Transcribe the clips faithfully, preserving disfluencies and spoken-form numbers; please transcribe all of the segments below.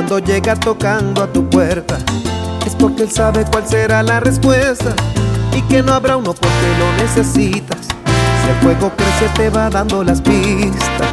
Cuando llega tocando a tu puerta, es porque él sabe cuál será la respuesta y que no habrá uno porque lo necesitas. Si el fuego crece te va dando las pistas.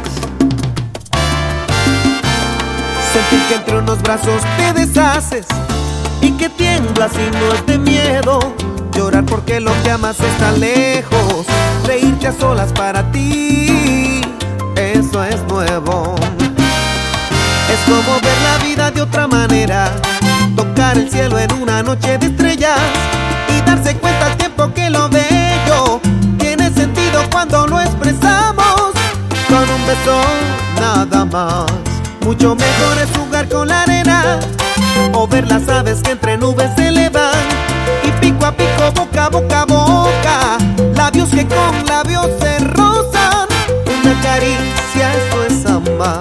Sentir que entre unos brazos te deshaces y que tiemblas y no es de miedo. Llorar porque lo que amas está lejos. Reírte a solas para ti, eso es nuevo. Es como ver la vida de otra manera, tocar el cielo en una noche de estrellas y darse cuenta al tiempo que lo bello tiene sentido cuando lo expresamos con un beso nada más. Mucho mejor es jugar con la arena o ver las aves que entre nubes se elevan y pico a pico, boca a boca a boca, labios que con labios se rozan. Una caricia, eso es amar.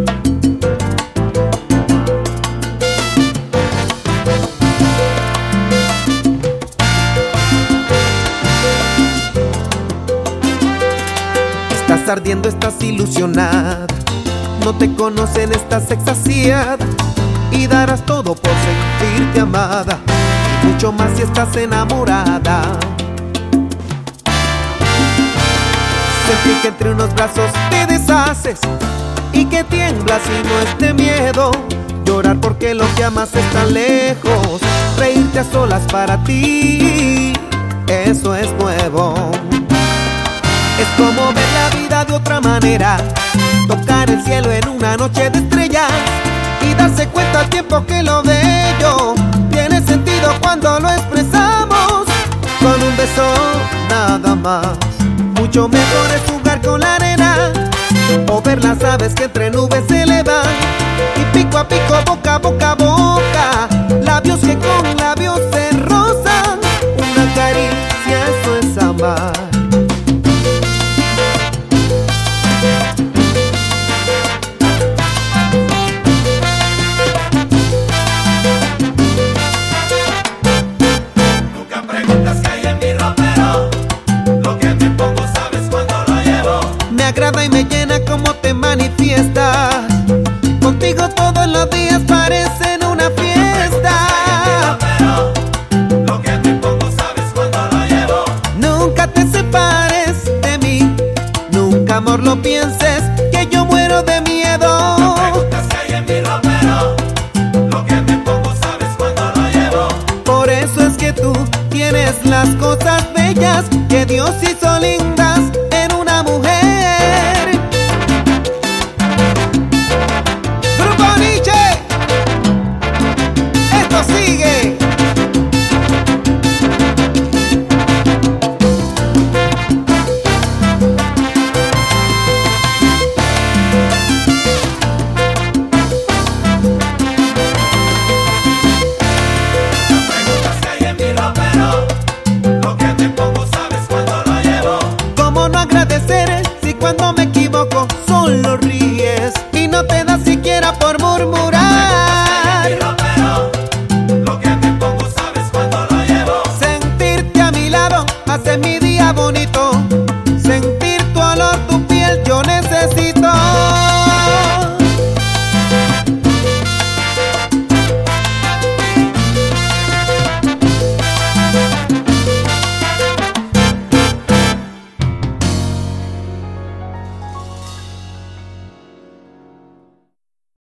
Estás ardiendo, estás ilusionada, no te conocen, estás extasiada y darás todo por sentirte amada, y mucho más si estás enamorada. Sentir que entre unos brazos te deshaces y que tiemblas y no es de miedo. Llorar porque lo que amas está lejos. Reírte a solas para ti, eso es nuevo. Es como ver la vida de otra manera, tocar el cielo en una noche de estrellas y darse cuenta al tiempo que lo bello tiene sentido cuando lo expresamos con un beso nada más. Mucho mejor es jugar con la arena o ver las aves que entre nubes se elevan y pico a pico, boca a boca a boca, labios que con labios